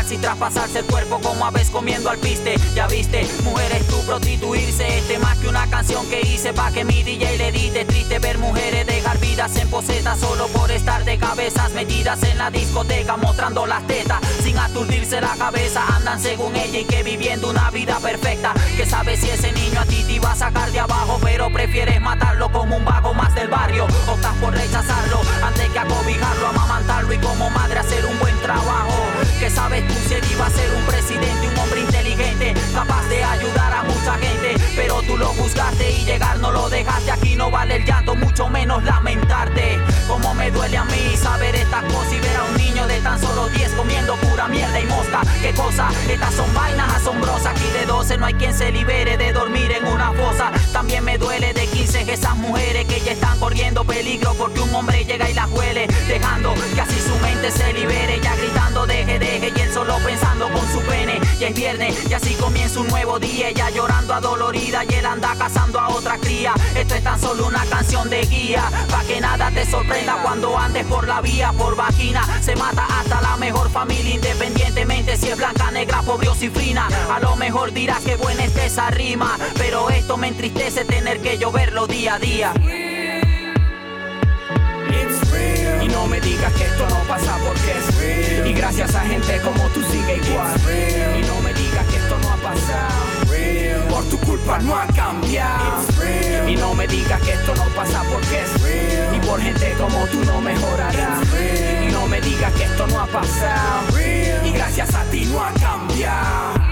así traspasarse el cuerpo como aves comiendo alpiste. Ya viste, mujeres tú prostituirse. Más que una canción que hice pa' que mi DJ le edite. Triste ver mujeres dejar vidas en poseta solo por estar de cabezas metidas en la discoteca mostrando las tetas sin aturdirse la cabeza. Andan según ella y que viviendo una vida perfecta. Que sabes si ese niño a ti te iba a sacar de abajo, pero prefieres matarlo como un vago más del barrio. Optas por rechazarlo antes que acobijarlo, amamantarlo y como madre hacer un buen trabajo. Que sabes tú si él iba a ser un presidente, un hombre inteligente, capaz de ayudar a mucha gente, pero tú lo juzgaste y llegar no lo dejaste. Aquí no vale el llanto, mucho menos lamentarte. Como me duele a mí saber estas cosas y ver a un niño de tan solo 10 comiendo pura mierda y mosca. Qué cosa, estas son vainas asombrosas. Aquí de 12 no hay quien se libere de dormir en una fosa. También me duele de 15 que esas mujeres que ya están corriendo peligro porque un hombre llega y las huele, dejando que así su mente se libere. Ya gritando deje, deje y él solo pensando con su pene. Ya es viernes y así comienza un nuevo día. Ella llorando adolorida y él anda cazando a otra cría. Esto es tan solo una canción de guía, pa' que nada te sorprenda cuando andes por la vía. Por vagina se mata hasta la mejor familia, independientemente si es blanca, negra, pobre o cifrina. A lo mejor dirás que buena está esa rima, pero esto me entristece tener que lloverlo día a día. Y no me digas que esto no pasa porque es real. Y gracias a gente como tú sigue igual. Y no me digas que esto no ha pasado, por tu culpa no ha cambiado. Y no me digas que esto no pasa porque es real. Y por gente como tú no mejorará. Y no me digas que esto no ha pasado, y gracias a ti no ha cambiado.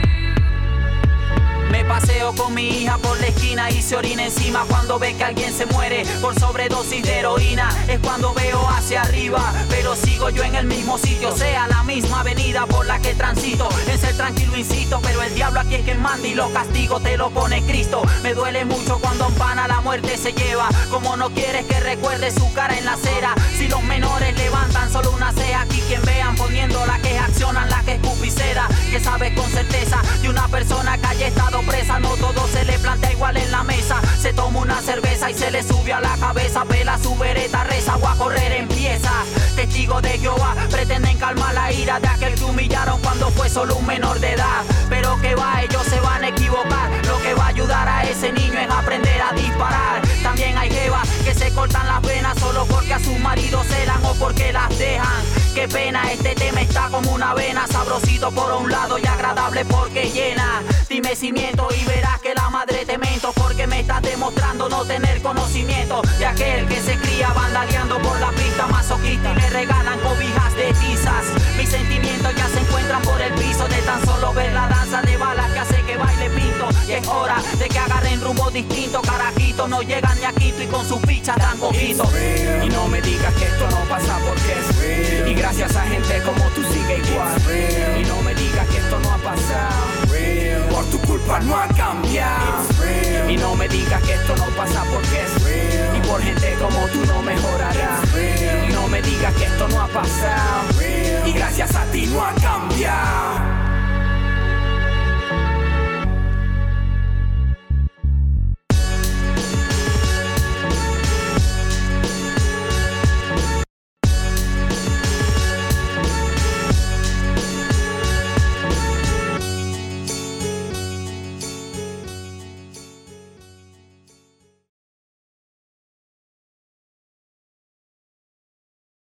Me paseo con mi hija por la esquina y se orina encima cuando ve que alguien se muere por sobredosis de heroína. Es cuando veo hacia arriba, pero sigo yo en el mismo sitio, sea la misma avenida por la que transito. En ser tranquilo insisto, pero el diablo aquí es quien manda y los castigos te lo pone Cristo. Me duele mucho cuando a un pana la muerte se lleva. Como no quieres que recuerde su cara en la acera. Si los menores levantan solo una ceja, aquí quien vean poniendo la que accionan, la que escupicera. Que sabes con certeza de una persona que haya estado presa, no todo se le plantea igual en la mesa. Se toma una cerveza y se le sube a la cabeza, pela su vereta, reza o a correr empieza. Testigos de Jehová pretenden calmar la ira de aquel que humillaron cuando fue solo un menor de edad. Pero que va, ellos se van a equivocar. Lo que va a ayudar a ese niño es aprender a disparar. También hay jevas que se cortan las venas solo porque a sus maridos celan o porque las dejan. Qué pena, este tema está como una vena, sabrosito por un lado y agradable porque llena. Dime si miento y verás que la madre te mento, porque me estás demostrando no tener conocimiento de aquel que se cría vandaleando por la pista masoquista y le regalan cobijas de tizas. Mis sentimientos ya se encuentran por el piso de tan solo ver la danza de balas que hace que baile pinto. Y es hora de que agarren rumbo distinto, carajitos no llegan ni a Quito y con sus pichas dan cojitos. Y no me digas que esto no pasa porque es real. Y gracias a gente como tú sigue igual. Y no me digas que esto no ha pasado, por tu culpa no ha cambiado. Y no me digas que esto no pasa porque es real. Y por gente como tú no mejorará. Y no me digas que esto no ha pasado, y gracias a ti no ha cambiado.